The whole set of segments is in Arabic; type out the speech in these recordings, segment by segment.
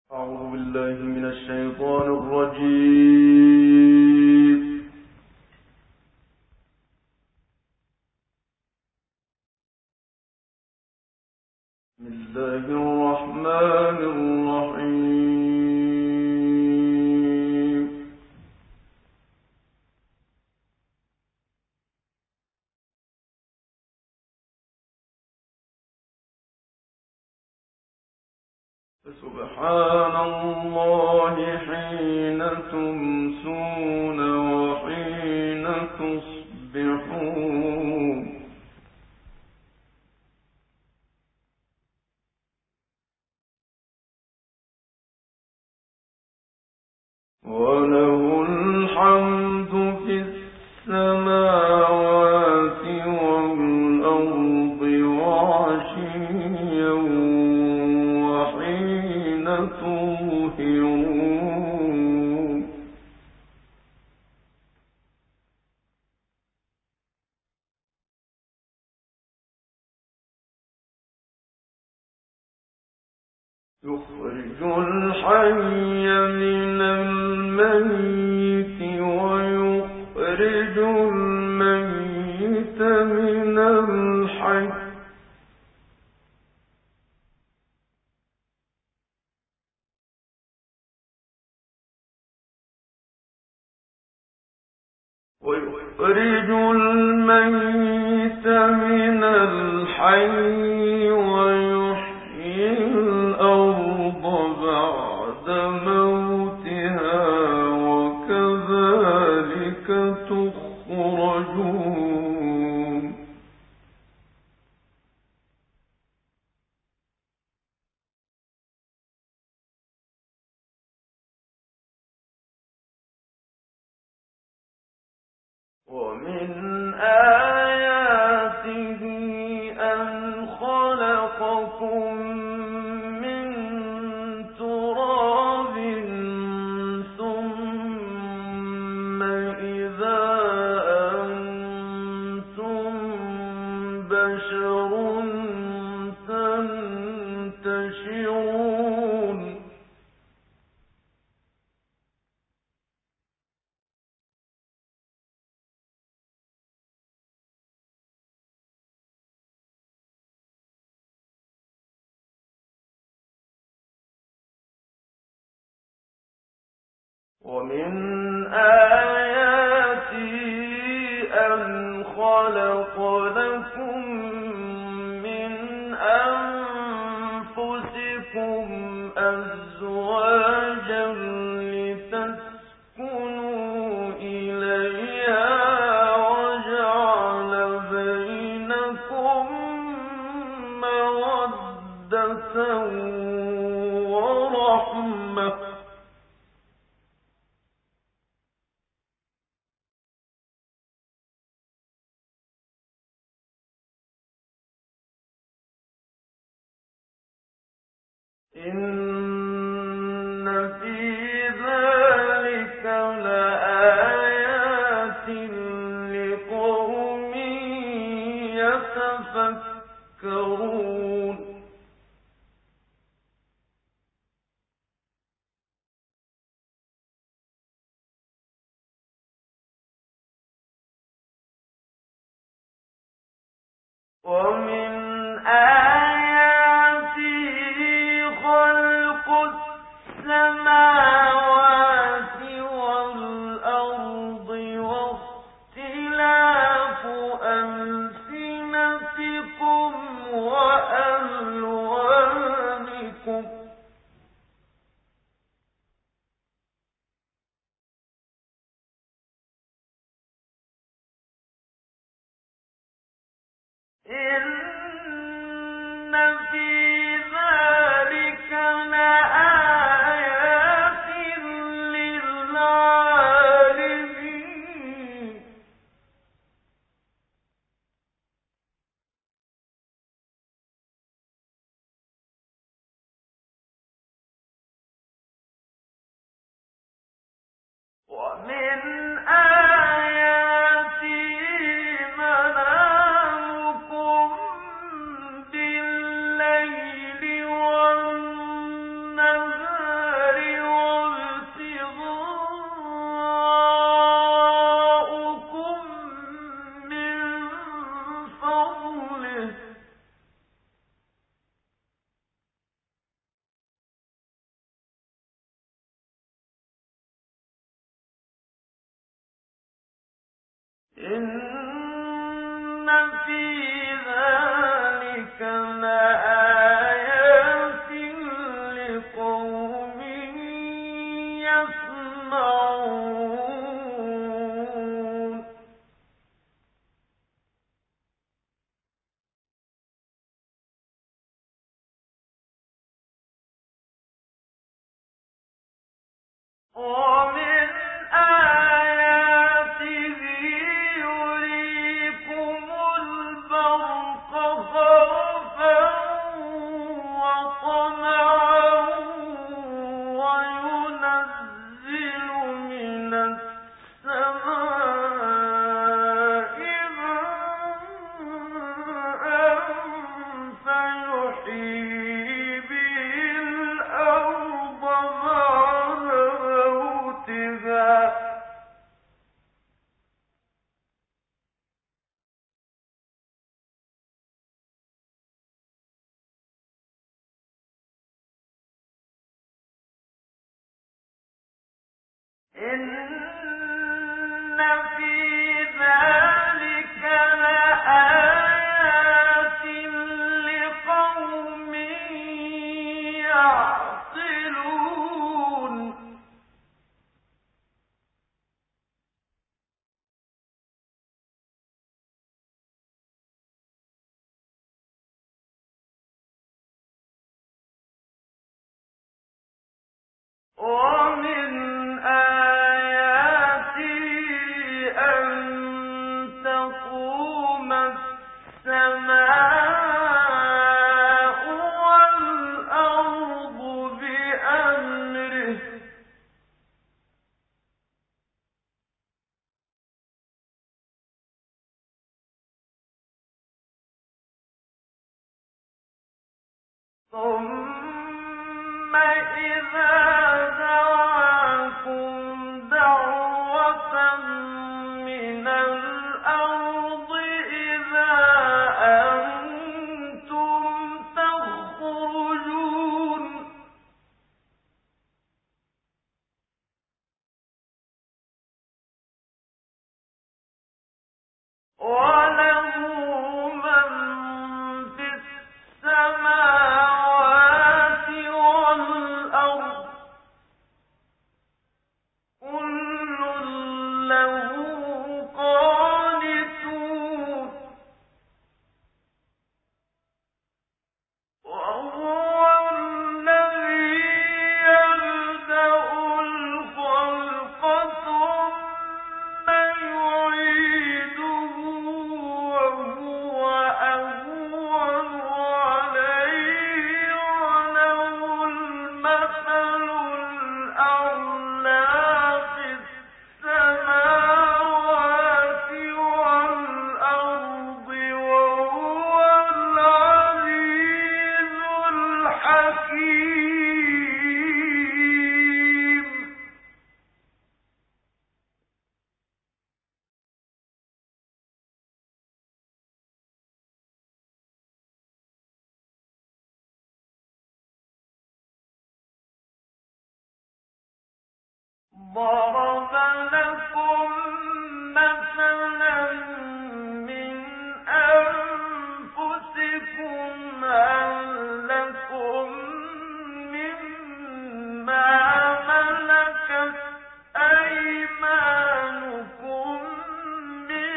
أعوذ بالله من الشيطان الرجيم. بسم الله الرحمن الرحيم. سبحان الله حين تمسون وحين تصبحون. وله الحمد في السماوات والأرض وعشيا وحين تظهرون. يخرج الحي من الميت ويخرج الميت من الحي. ويخرج الميت من الحي ويحيي الأرض بعد موتها وكذلك تخرجون. ومن آياته أن خلقكم من تراب ثم إذا أنتم بشر تنتشرون. ومن آياته أن خلق لكم من أنفسكم أزواجا لتسكنوا إليها وجعل بينكم مودة ورحمة. إن في ذلك لآيات لقوم يتفكرون. ومن آياته خلق السماوات والأرض واختلاف ألسنتكم وألوانكم. إن في ذلك لآيات للعالمين. ومن آياته منامكم بالليل والنهار إن في ذلك لآيات لقوم يسمعون ومن آياته يريكم البرق خوفا وطمعا وينزل من السماء ماء فيحيي به الأرض بعد موتها إن في ذلك لآيات لقوم يعقلون ومن آياته أن تقوم السماء والأرض بأمره ثم إذا دعاكم دعوة من الأرض إذا أنتم تخرجون وله من في السماوات والأرض كل له قانتون وهو الذي يبدأ الخلق ثم يعيده وهو أهون عليه وله المثل الأعلى في السماوات والأرض وهو العزيز الحكيم ضرب لكم مثلا من أنفسكم هل لكم مما ملكت أيمانكم من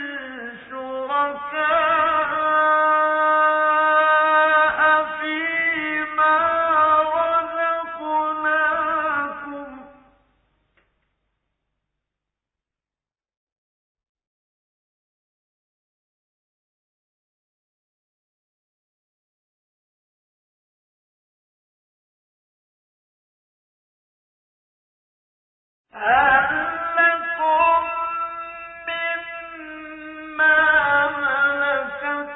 شركاء فيما رزقناكم هل لكم مما ملكت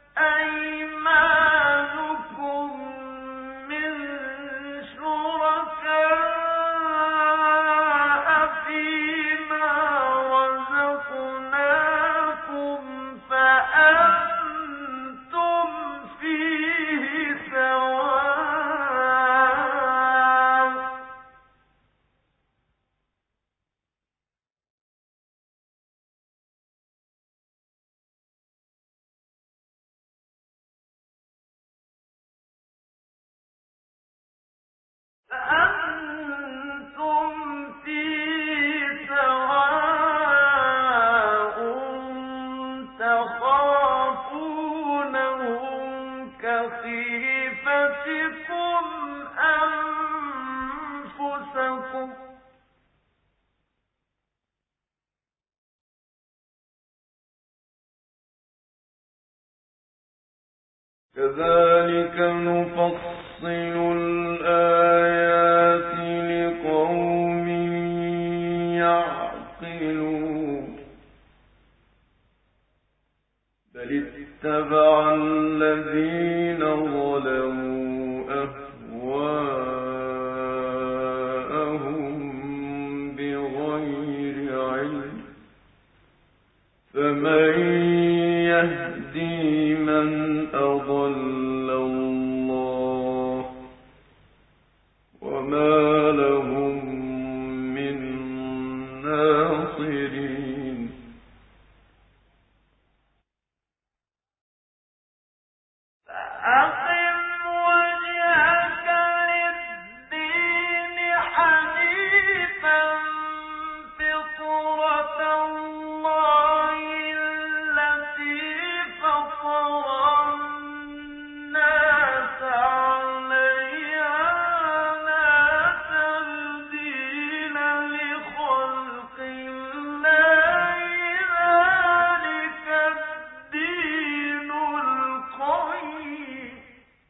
أيمانكم من شركاء فيما رزقناكم فأنتم فيه سواء. كذلك نفصل الآيات لقوم يعقلون بل اتبع الذين ظلموا أهواءهم بغير علم فمن يهدي من أضل الله وما لهم من ناصرين أقم وجهك للدين حنيفا فطرة الله التي فطر الناس عليها لا تبديل لخلق الله ذلك الدين القيم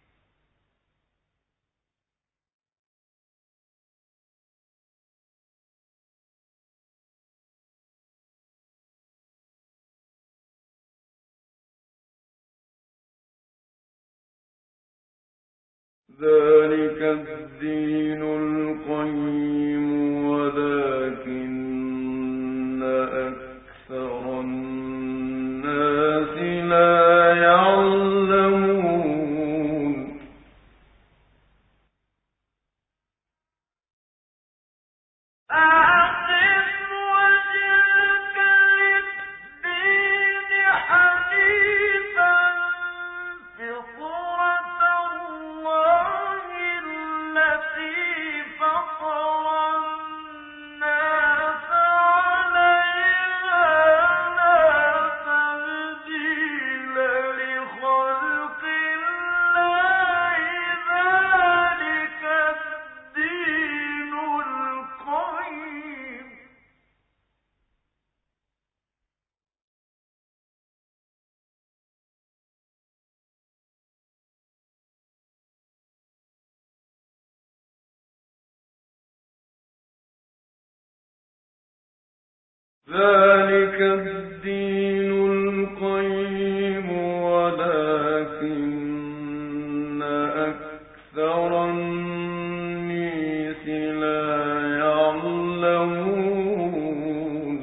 ذلك الدين القيم ولكن أكثر الناس لا يعلمون أقم وجهك للدين حنيفا فطرة الله التي فطر الناس عليها لا تبديل لخلق الله ذلك الدين القيم ذلك الدين القيم ولكن أكثر الناس لا يعلمون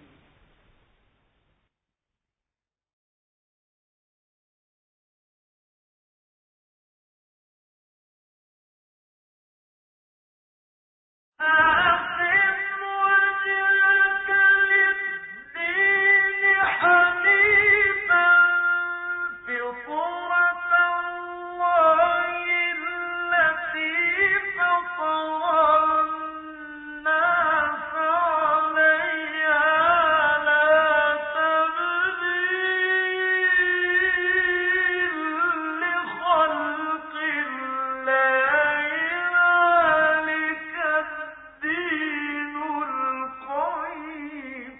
أقم وجهك للدين حنيفا فطرة الله التي فطر الناس عليها لا تبديل لخلق الله ذلك الدين القيم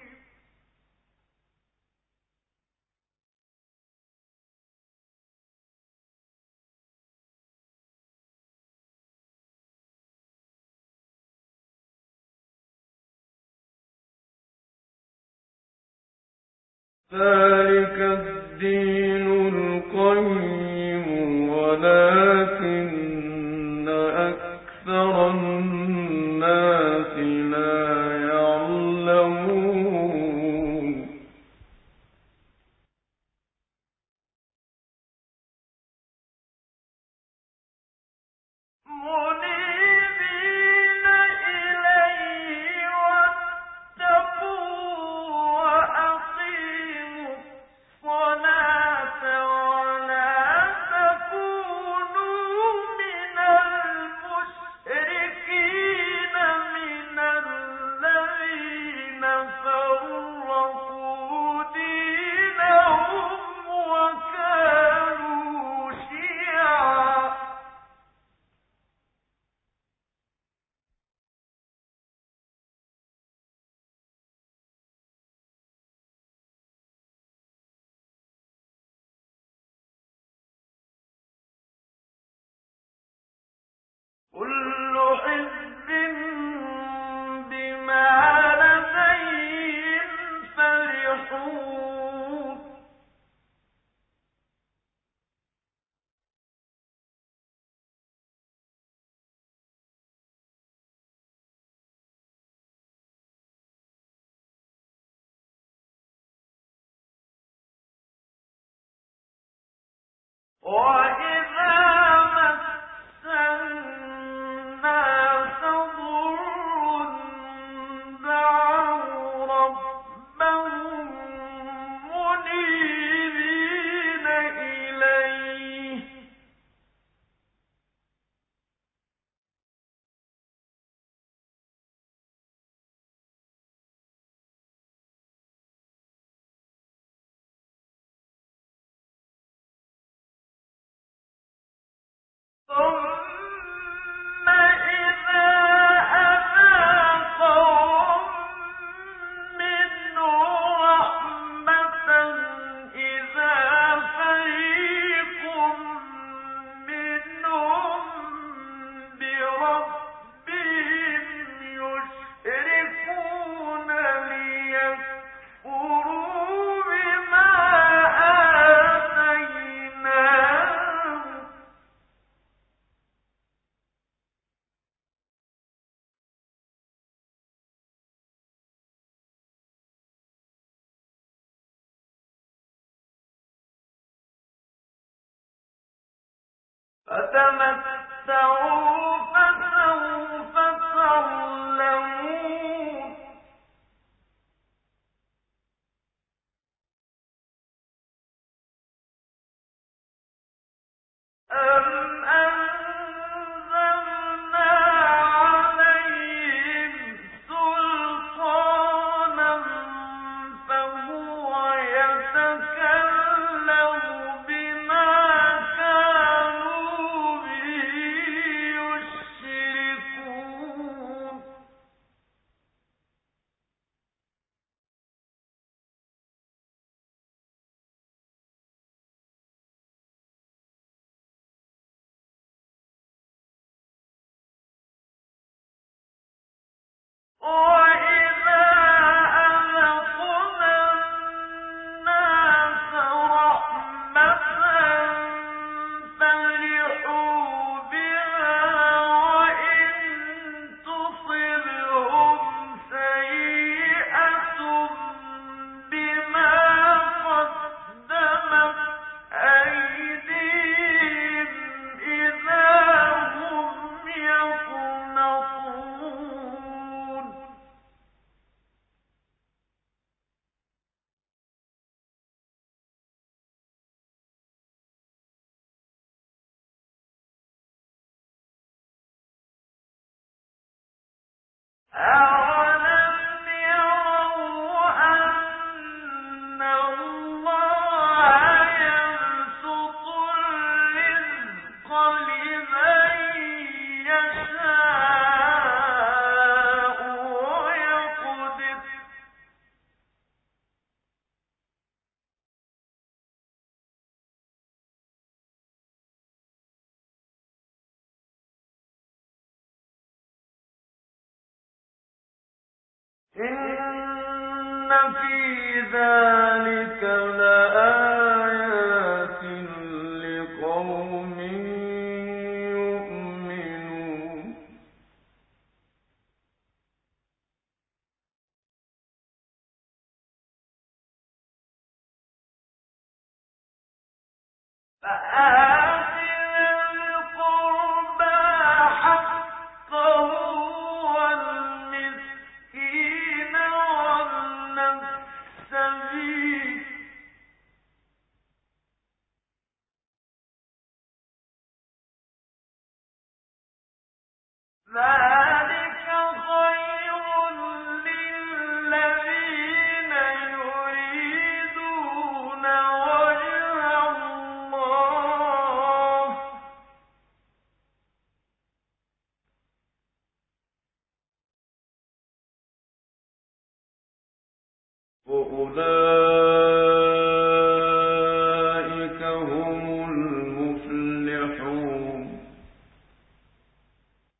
ذلك الدين القيم ولكن أكثر الناس لا يعلمون منيبين إليه واتقوا وأقيموا الصلاة ولا تكونوا من المشركين من كل حزب بما لديهم فرحون وإذا مس الناس ضر دعوا ربهم منيبين إليه ثم إذا أذاقهم منه رحمة إذا فريق منهم بربهم يشركون ليكفروا بما آتيناهم فتمتعوا فسوف تعلمون أم أنزلنا عليهم سلطانا فهو يتكلم بما كانوا به يشركون وإذا أذقنا الناس رحمة فرحوا بها وإن تصبهم سيئة بما قدمت أيديهم إذا هم يقنطون أَوَلَمْ يَرَوْا أَنَّ اللَّهَ يَبْسُطُ الرِّزْقَ لِمَن يَشَاءُ وَيَقْدِرُ ۚ إِنَّ فِي ذَلِكَ لَآيَاتٍ لِقَوْمٍ يُؤْمِنُونَ فآت ذا القربى حقه والمسكين وابن السبيل ذلك خير للذين يريدون وجه الله وأولئك هم المفلحون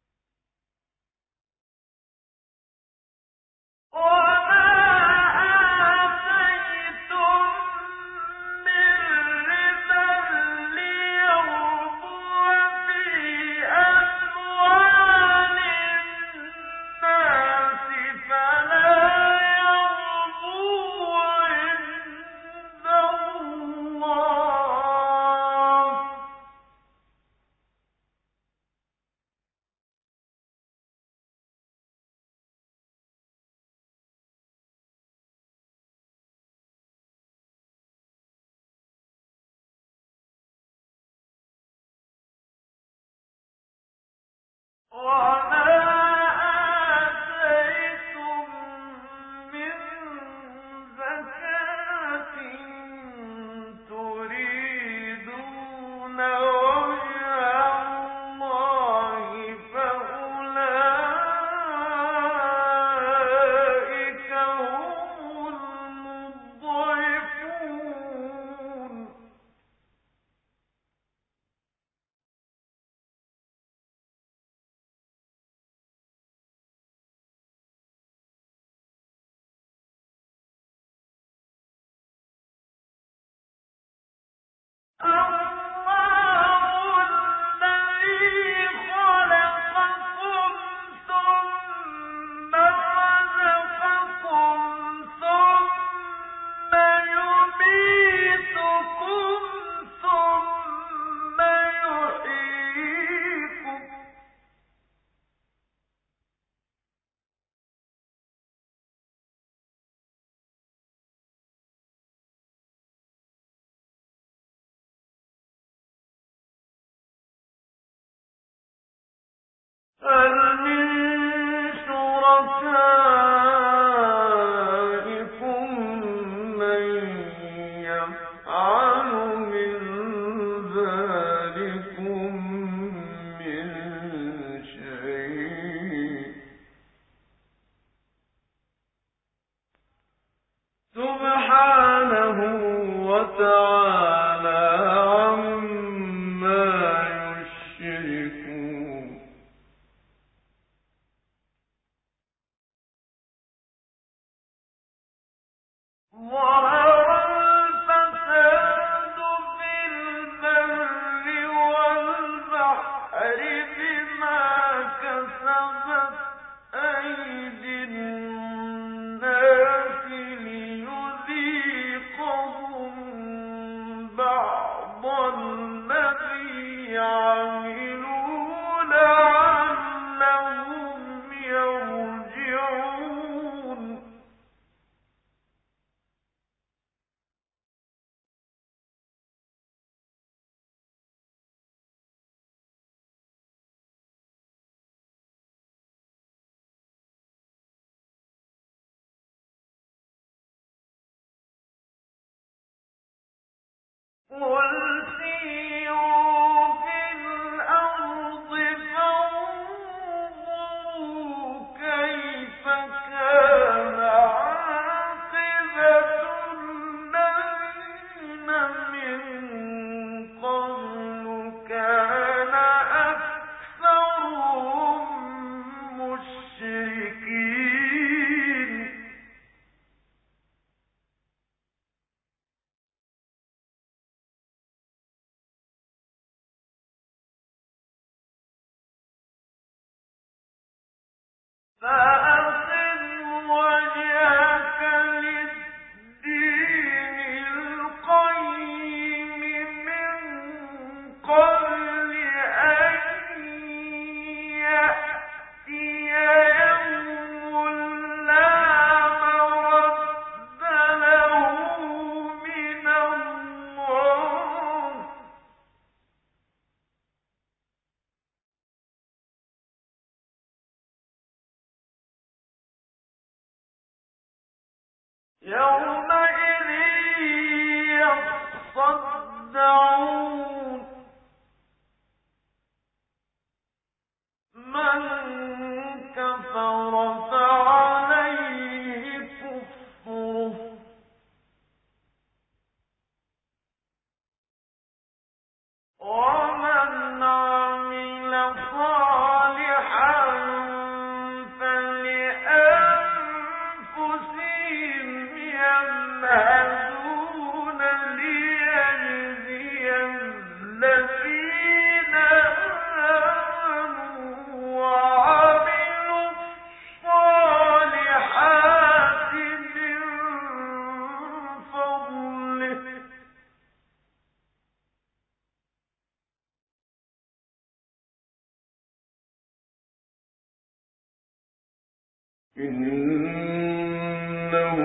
إنه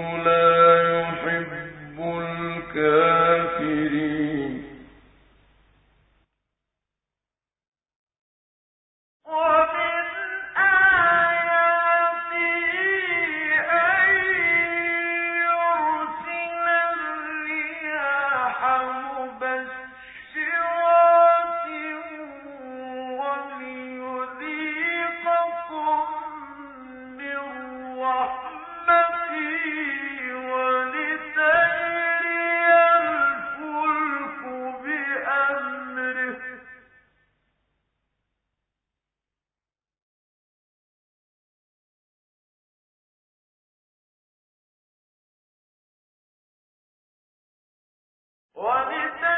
لا يحب الكافرين. ولتجزي